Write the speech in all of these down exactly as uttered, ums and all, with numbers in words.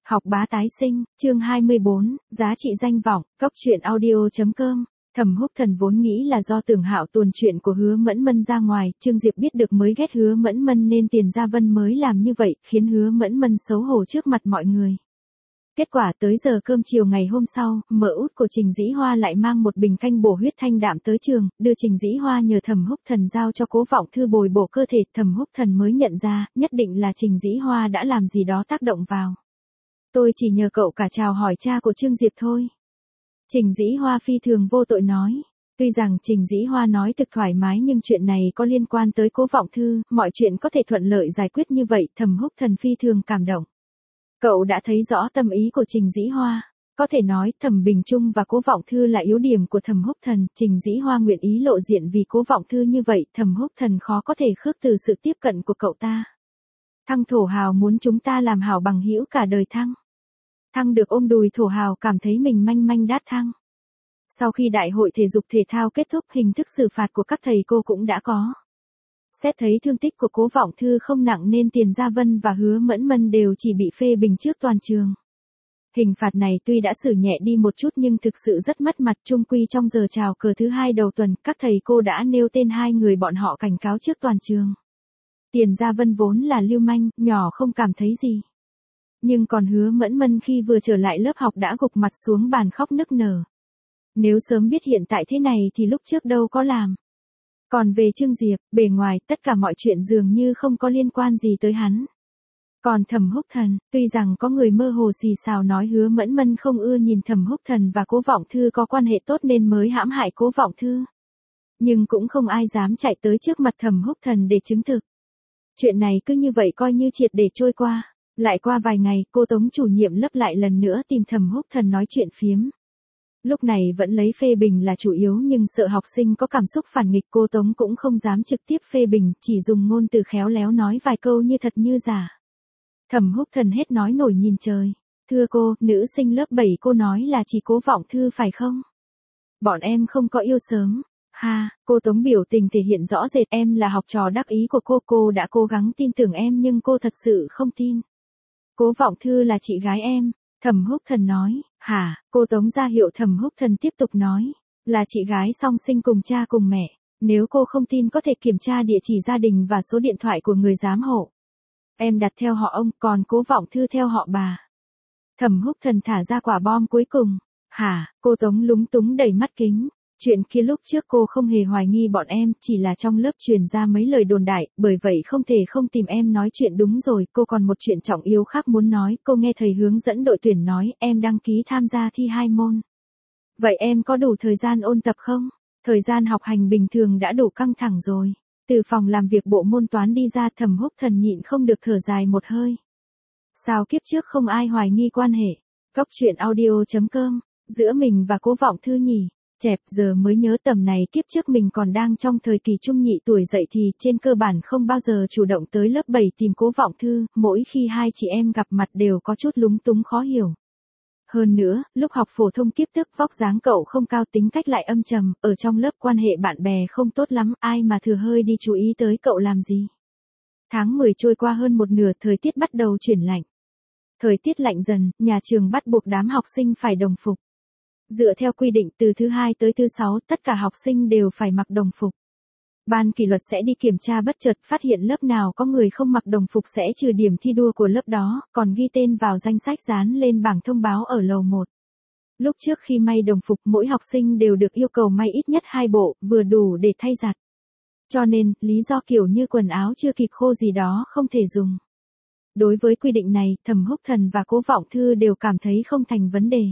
Học bá tái sinh, chương hai mươi bốn, giá trị danh vọng, góc truyện audio.com. Thẩm Húc Thần vốn nghĩ là do Tưởng Hạo tuồn chuyện của Hứa Mẫn Mân ra ngoài, Trương Diệp biết được mới ghét Hứa Mẫn Mân nên Tiền Gia Vân mới làm như vậy, khiến Hứa Mẫn Mân xấu hổ trước mặt mọi người. Kết quả tới giờ cơm chiều ngày hôm sau, mợ út của Trình Dĩ Hoa lại mang một bình canh bổ huyết thanh đạm tới trường, đưa Trình Dĩ Hoa nhờ Thẩm Húc Thần giao cho Cố Vọng Thư bồi bổ cơ thể. Thẩm Húc Thần mới nhận ra, nhất định là Trình Dĩ Hoa đã làm gì đó tác động vào. Tôi chỉ nhờ cậu cả chào hỏi cha của Trương Diệp thôi. Trình Dĩ Hoa phi thường vô tội nói. Tuy rằng Trình Dĩ Hoa nói thực thoải mái nhưng chuyện này có liên quan tới Cố Vọng Thư, mọi chuyện có thể thuận lợi giải quyết như vậy, Thẩm Húc Thần phi thường cảm động. Cậu đã thấy rõ tâm ý của Trình Dĩ Hoa. Có thể nói Thẩm Bình Trung và Cố Vọng Thư là yếu điểm của Thẩm Húc Thần, Trình Dĩ Hoa nguyện ý lộ diện vì Cố Vọng Thư như vậy, Thẩm Húc Thần khó có thể khước từ sự tiếp cận của cậu ta. Thăng Thổ Hào muốn chúng ta làm hảo bằng hữu cả đời Thăng. Thăng được ôm đùi Thổ Hào cảm thấy mình manh manh đát Thăng. Sau khi đại hội thể dục thể thao kết thúc, hình thức xử phạt của các thầy cô cũng đã có. Xét thấy thương tích của Cố Vọng Thư không nặng nên Tiền Gia Vân và Hứa Mẫn Mân đều chỉ bị phê bình trước toàn trường. Hình phạt này tuy đã xử nhẹ đi một chút nhưng thực sự rất mất mặt, chung quy trong giờ chào cờ thứ hai đầu tuần, các thầy cô đã nêu tên hai người bọn họ cảnh cáo trước toàn trường. Tiền Gia Vân vốn là lưu manh, nhỏ không cảm thấy gì. Nhưng còn Hứa Mẫn Mân khi vừa trở lại lớp học đã gục mặt xuống bàn khóc nức nở. Nếu sớm biết hiện tại thế này thì lúc trước đâu có làm. Còn về Trương Diệp, bề ngoài tất cả mọi chuyện dường như không có liên quan gì tới hắn. Còn Thẩm Húc Thần, tuy rằng có người mơ hồ xì xào nói Hứa Mẫn Mân không ưa nhìn Thẩm Húc Thần và Cố Vọng Thư có quan hệ tốt nên mới hãm hại Cố Vọng Thư. Nhưng cũng không ai dám chạy tới trước mặt Thẩm Húc Thần để chứng thực. Chuyện này cứ như vậy coi như triệt để trôi qua. Lại qua vài ngày, cô Tống chủ nhiệm lớp lại lần nữa tìm Thẩm Húc Thần nói chuyện phiếm. Lúc này vẫn lấy phê bình là chủ yếu nhưng sợ học sinh có cảm xúc phản nghịch, cô Tống cũng không dám trực tiếp phê bình, chỉ dùng ngôn từ khéo léo nói vài câu như thật như giả. Thẩm Húc Thần hết nói nổi nhìn trời. Thưa cô, nữ sinh lớp bảy cô nói là chỉ Cố Vọng Thư phải không? Bọn em không có yêu sớm. Ha, cô Tống biểu tình thể hiện rõ rệt, em là học trò đắc ý của cô, cô đã cố gắng tin tưởng em nhưng cô thật sự không tin. Cố Vọng Thư là chị gái em. Thẩm Húc Thần nói. Hả, cô Tống ra hiệu Thẩm Húc Thần tiếp tục nói. Là chị gái song sinh cùng cha cùng mẹ. Nếu cô không tin có thể kiểm tra địa chỉ gia đình và số điện thoại của người giám hộ. Em đặt theo họ ông, còn Cố Vọng Thư theo họ bà. Thẩm Húc Thần thả ra quả bom cuối cùng. Hả, cô Tống lúng túng đầy mắt kính. Chuyện kia lúc trước cô không hề hoài nghi bọn em, chỉ là trong lớp truyền ra mấy lời đồn đại, bởi vậy không thể không tìm em nói chuyện. Đúng rồi, cô còn một chuyện trọng yếu khác muốn nói, cô nghe thầy hướng dẫn đội tuyển nói, em đăng ký tham gia thi hai môn. Vậy em có đủ thời gian ôn tập không? Thời gian học hành bình thường đã đủ căng thẳng rồi. Từ phòng làm việc bộ môn toán đi ra, Thẩm Húc Thần nhịn không được thở dài một hơi. Sao kiếp trước không ai hoài nghi quan hệ? Góc truyện audio.com, giữa mình và Cố Vọng Thư nhỉ? Chẹp, giờ mới nhớ tầm này kiếp trước mình còn đang trong thời kỳ trung nhị tuổi dậy thì trên cơ bản không bao giờ chủ động tới lớp bảy tìm Cố Vọng Thư, mỗi khi hai chị em gặp mặt đều có chút lúng túng khó hiểu. Hơn nữa, lúc học phổ thông kiếp trước vóc dáng cậu không cao, tính cách lại âm trầm, ở trong lớp quan hệ bạn bè không tốt lắm, ai mà thừa hơi đi chú ý tới cậu làm gì. Tháng mười trôi qua hơn một nửa, thời tiết bắt đầu chuyển lạnh. Thời tiết lạnh dần, nhà trường bắt buộc đám học sinh phải đồng phục. Dựa theo quy định từ thứ hai tới thứ sáu, tất cả học sinh đều phải mặc đồng phục. Ban kỷ luật sẽ đi kiểm tra, bất chợt phát hiện lớp nào có người không mặc đồng phục sẽ trừ điểm thi đua của lớp đó, còn ghi tên vào danh sách dán lên bảng thông báo ở lầu một. Lúc trước khi may đồng phục, mỗi học sinh đều được yêu cầu may ít nhất hai bộ, vừa đủ để thay giặt. Cho nên, lý do kiểu như quần áo chưa kịp khô gì đó không thể dùng. Đối với quy định này, Thẩm Húc Thần và Cố Vọng Thư đều cảm thấy không thành vấn đề.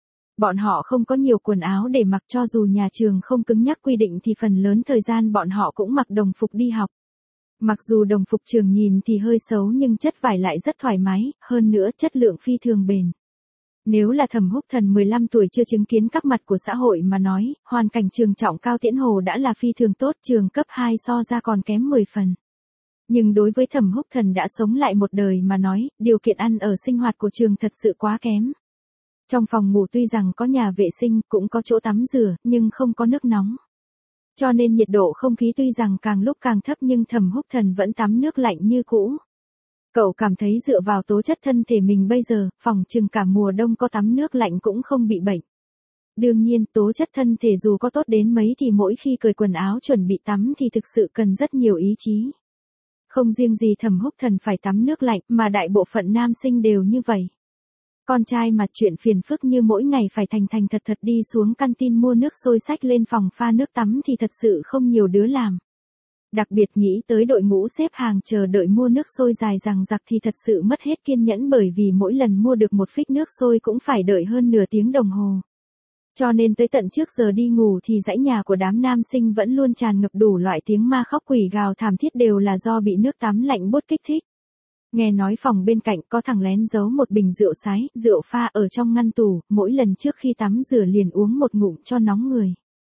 Bọn họ không có nhiều quần áo để mặc, cho dù nhà trường không cứng nhắc quy định thì phần lớn thời gian bọn họ cũng mặc đồng phục đi học. Mặc dù đồng phục trường nhìn thì hơi xấu nhưng chất vải lại rất thoải mái, hơn nữa chất lượng phi thường bền. Nếu là Thẩm Húc Thần mười lăm tuổi chưa chứng kiến các mặt của xã hội mà nói, hoàn cảnh trường Trọng Cao Tiễn Hồ đã là phi thường tốt, trường cấp hai so ra còn kém mười phần. Nhưng đối với Thẩm Húc Thần đã sống lại một đời mà nói, điều kiện ăn ở sinh hoạt của trường thật sự quá kém. Trong phòng ngủ tuy rằng có nhà vệ sinh, cũng có chỗ tắm rửa, nhưng không có nước nóng. Cho nên nhiệt độ không khí tuy rằng càng lúc càng thấp nhưng Thẩm Húc Thần vẫn tắm nước lạnh như cũ. Cậu cảm thấy dựa vào tố chất thân thể mình bây giờ, phòng chừng cả mùa đông có tắm nước lạnh cũng không bị bệnh. Đương nhiên, tố chất thân thể dù có tốt đến mấy thì mỗi khi cởi quần áo chuẩn bị tắm thì thực sự cần rất nhiều ý chí. Không riêng gì Thẩm Húc Thần phải tắm nước lạnh, mà đại bộ phận nam sinh đều như vậy. Con trai mà chuyện phiền phức như mỗi ngày phải thành thành thật thật đi xuống canteen mua nước sôi xách lên phòng pha nước tắm thì thật sự không nhiều đứa làm. Đặc biệt nghĩ tới đội ngũ xếp hàng chờ đợi mua nước sôi dài dằng dặc thì thật sự mất hết kiên nhẫn, bởi vì mỗi lần mua được một phích nước sôi cũng phải đợi hơn nửa tiếng đồng hồ. Cho nên tới tận trước giờ đi ngủ thì dãy nhà của đám nam sinh vẫn luôn tràn ngập đủ loại tiếng ma khóc quỷ gào thảm thiết, đều là do bị nước tắm lạnh buốt kích thích. Nghe nói phòng bên cạnh có thằng lén giấu một bình rượu sái, rượu pha ở trong ngăn tủ, mỗi lần trước khi tắm rửa liền uống một ngụm cho nóng người.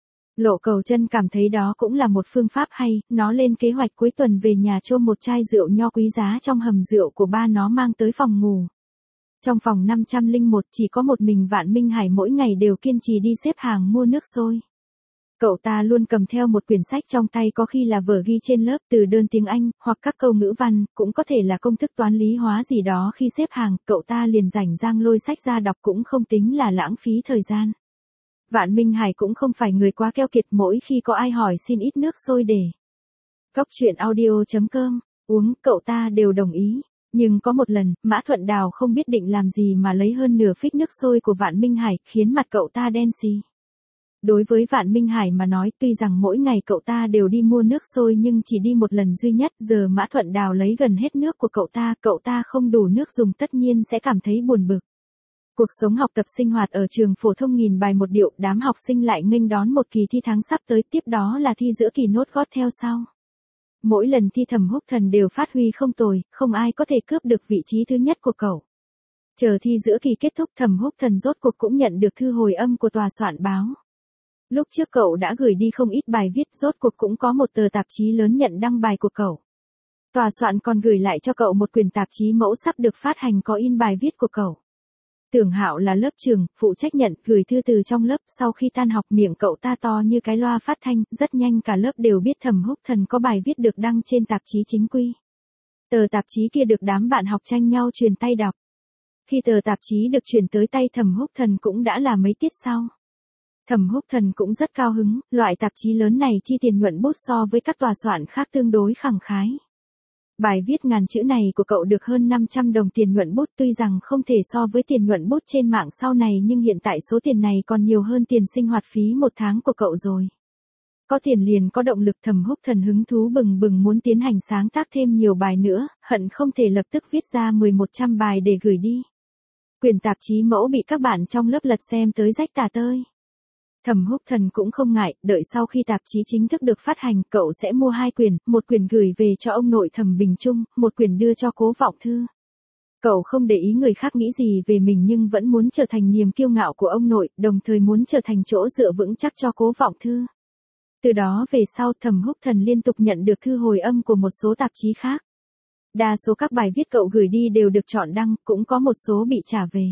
Lộ Cầu Chân cảm thấy đó cũng là một phương pháp hay, nó lên kế hoạch cuối tuần về nhà chôm một chai rượu nho quý giá trong hầm rượu của ba nó mang tới phòng ngủ. Trong phòng năm trăm lẻ một chỉ có một mình Vạn Minh Hải mỗi ngày đều kiên trì đi xếp hàng mua nước sôi. Cậu ta luôn cầm theo một quyển sách trong tay, có khi là vở ghi trên lớp từ đơn tiếng Anh, hoặc các câu ngữ văn, cũng có thể là công thức toán lý hóa gì đó. Khi xếp hàng, cậu ta liền rảnh rang lôi sách ra đọc, cũng không tính là lãng phí thời gian. Vạn Minh Hải cũng không phải người quá keo kiệt, mỗi khi có ai hỏi xin ít nước sôi để Cóc truyện audio chấm com uống, cậu ta đều đồng ý. Nhưng có một lần, Mã Thuận Đào không biết định làm gì mà lấy hơn nửa phích nước sôi của Vạn Minh Hải, khiến mặt cậu ta đen xì. Đối với Vạn Minh Hải mà nói, tuy rằng mỗi ngày cậu ta đều đi mua nước sôi nhưng chỉ đi một lần duy nhất, giờ Mã Thuận Đào lấy gần hết nước của cậu ta, cậu ta không đủ nước dùng tất nhiên sẽ cảm thấy buồn bực. Cuộc sống học tập sinh hoạt ở trường phổ thông nghìn bài một điệu, đám học sinh lại nghênh đón một kỳ thi tháng sắp tới, tiếp đó là thi giữa kỳ nốt gót theo sau. Mỗi lần thi Thẩm Húc Thần đều phát huy không tồi, không ai có thể cướp được vị trí thứ nhất của cậu. Chờ thi giữa kỳ kết thúc, Thẩm Húc Thần rốt cuộc cũng nhận được thư hồi âm của tòa soạn báo. Lúc trước cậu đã gửi đi không ít bài viết, rốt cuộc cũng có một tờ tạp chí lớn nhận đăng bài của cậu. Tòa soạn còn gửi lại cho cậu một quyển tạp chí mẫu sắp được phát hành có in bài viết của cậu. Tưởng Hạo là lớp trưởng, phụ trách nhận, gửi thư từ trong lớp. Sau khi tan học, miệng cậu ta to như cái loa phát thanh, rất nhanh cả lớp đều biết Thẩm Húc Thần có bài viết được đăng trên tạp chí chính quy. Tờ tạp chí kia được đám bạn học tranh nhau truyền tay đọc. Khi tờ tạp chí được chuyển tới tay Thẩm Húc Thần cũng đã là mấy tiết sau. Thẩm Húc Thần cũng rất cao hứng, loại tạp chí lớn này chi tiền nhuận bút so với các tòa soạn khác tương đối khẳng khái. Bài viết ngàn chữ này của cậu được hơn năm trăm đồng tiền nhuận bút, tuy rằng không thể so với tiền nhuận bút trên mạng sau này nhưng hiện tại số tiền này còn nhiều hơn tiền sinh hoạt phí một tháng của cậu rồi. Có tiền liền có động lực, Thẩm Húc Thần hứng thú bừng bừng muốn tiến hành sáng tác thêm nhiều bài nữa, hận không thể lập tức viết ra mười một trăm bài để gửi đi. Quyển tạp chí mẫu bị các bạn trong lớp lật xem tới rách tả tơi. Thẩm Húc Thần cũng không ngại, đợi sau khi tạp chí chính thức được phát hành, cậu sẽ mua hai quyển, một quyển gửi về cho ông nội Thẩm Bình Trung, một quyển đưa cho Cố Vọng Thư. Cậu không để ý người khác nghĩ gì về mình nhưng vẫn muốn trở thành niềm kiêu ngạo của ông nội, đồng thời muốn trở thành chỗ dựa vững chắc cho Cố Vọng Thư. Từ đó về sau, Thẩm Húc Thần liên tục nhận được thư hồi âm của một số tạp chí khác. Đa số các bài viết cậu gửi đi đều được chọn đăng, cũng có một số bị trả về.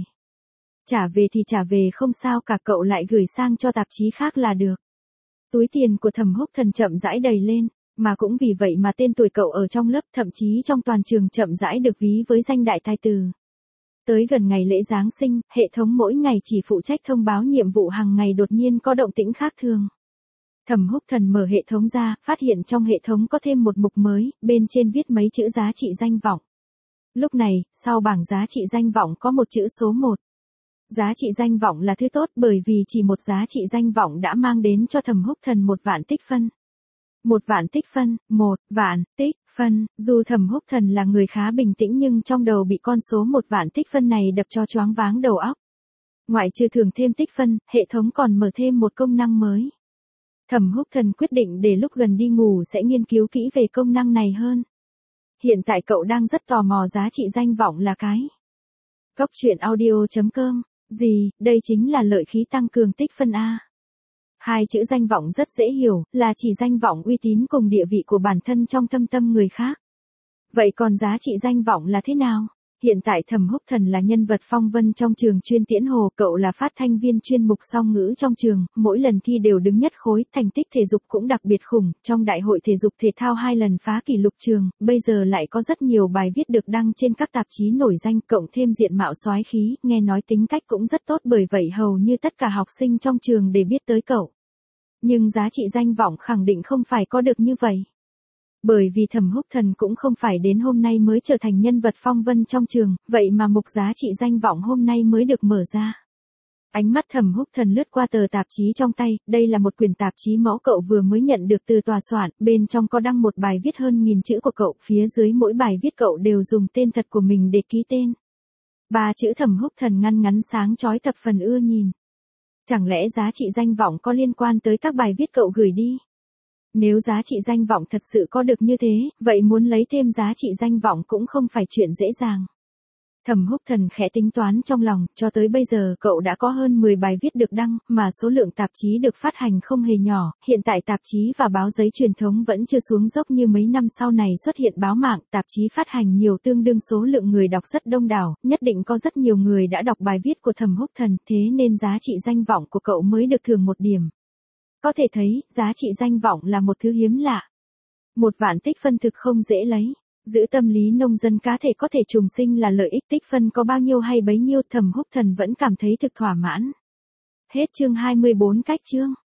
Trả về thì trả về không sao cả, cậu lại gửi sang cho tạp chí khác là được. Túi tiền của Thẩm Húc Thần chậm rãi đầy lên, mà cũng vì vậy mà tên tuổi cậu ở trong lớp, thậm chí trong toàn trường chậm rãi được ví với danh đại tài tử. Tới gần ngày lễ Giáng sinh, hệ thống mỗi ngày chỉ phụ trách thông báo nhiệm vụ hàng ngày đột nhiên có động tĩnh khác thường. Thẩm Húc Thần mở hệ thống ra, phát hiện trong hệ thống có thêm một mục mới, bên trên viết mấy chữ giá trị danh vọng. Lúc này, sau bảng giá trị danh vọng có một chữ số một. Giá trị danh vọng là thứ tốt bởi vì chỉ một giá trị danh vọng đã mang đến cho Thẩm Húc Thần một vạn tích phân. Một vạn tích phân, một vạn tích phân, dù Thẩm Húc Thần là người khá bình tĩnh nhưng trong đầu bị con số một vạn tích phân này đập cho choáng váng đầu óc. Ngoại trừ thưởng thêm tích phân, hệ thống còn mở thêm một công năng mới. Thẩm Húc Thần quyết định để lúc gần đi ngủ sẽ nghiên cứu kỹ về công năng này hơn. Hiện tại cậu đang rất tò mò giá trị danh vọng là cái. Cóc truyện audio chấm com Gì, đây chính là lợi khí tăng cường tích phân A. Hai chữ danh vọng rất dễ hiểu, là chỉ danh vọng uy tín cùng địa vị của bản thân trong thâm tâm người khác. Vậy còn giá trị danh vọng là thế nào? Hiện tại Thẩm Húc Thần là nhân vật phong vân trong trường chuyên tiễn hồ, cậu là phát thanh viên chuyên mục song ngữ trong trường, mỗi lần thi đều đứng nhất khối, thành tích thể dục cũng đặc biệt khủng, trong đại hội thể dục thể thao hai lần phá kỷ lục trường, bây giờ lại có rất nhiều bài viết được đăng trên các tạp chí nổi danh, cộng thêm diện mạo soái khí, nghe nói tính cách cũng rất tốt, bởi vậy hầu như tất cả học sinh trong trường đều biết tới cậu. Nhưng giá trị danh vọng khẳng định không phải có được như vậy. Bởi vì Thẩm Húc Thần cũng không phải đến hôm nay mới trở thành nhân vật phong vân trong trường, vậy mà mục giá trị danh vọng hôm nay mới được mở ra. Ánh mắt Thẩm Húc Thần lướt qua tờ tạp chí trong tay, đây là một quyển tạp chí mẫu cậu vừa mới nhận được từ tòa soạn, bên trong có đăng một bài viết hơn nghìn chữ của cậu, phía dưới mỗi bài viết cậu đều dùng tên thật của mình để ký tên. Ba chữ Thẩm Húc Thần ngăn ngắn sáng chói thập phần ưa nhìn. Chẳng lẽ giá trị danh vọng có liên quan tới các bài viết cậu gửi đi? Nếu giá trị danh vọng thật sự có được như thế, vậy muốn lấy thêm giá trị danh vọng cũng không phải chuyện dễ dàng. Thẩm Húc Thần khẽ tính toán trong lòng, cho tới bây giờ cậu đã có hơn mười bài viết được đăng, mà số lượng tạp chí được phát hành không hề nhỏ, hiện tại tạp chí và báo giấy truyền thống vẫn chưa xuống dốc như mấy năm sau này xuất hiện báo mạng, tạp chí phát hành nhiều tương đương số lượng người đọc rất đông đảo, nhất định có rất nhiều người đã đọc bài viết của Thẩm Húc Thần, thế nên giá trị danh vọng của cậu mới được thưởng một điểm. Có thể thấy, giá trị danh vọng là một thứ hiếm lạ. Một vạn tích phân thực không dễ lấy. Giữ tâm lý nông dân cá thể có thể trùng sinh là lợi ích, tích phân có bao nhiêu hay bấy nhiêu, Thẩm Húc Thần vẫn cảm thấy thực thỏa mãn. Hết chương hai mươi bốn cách chương.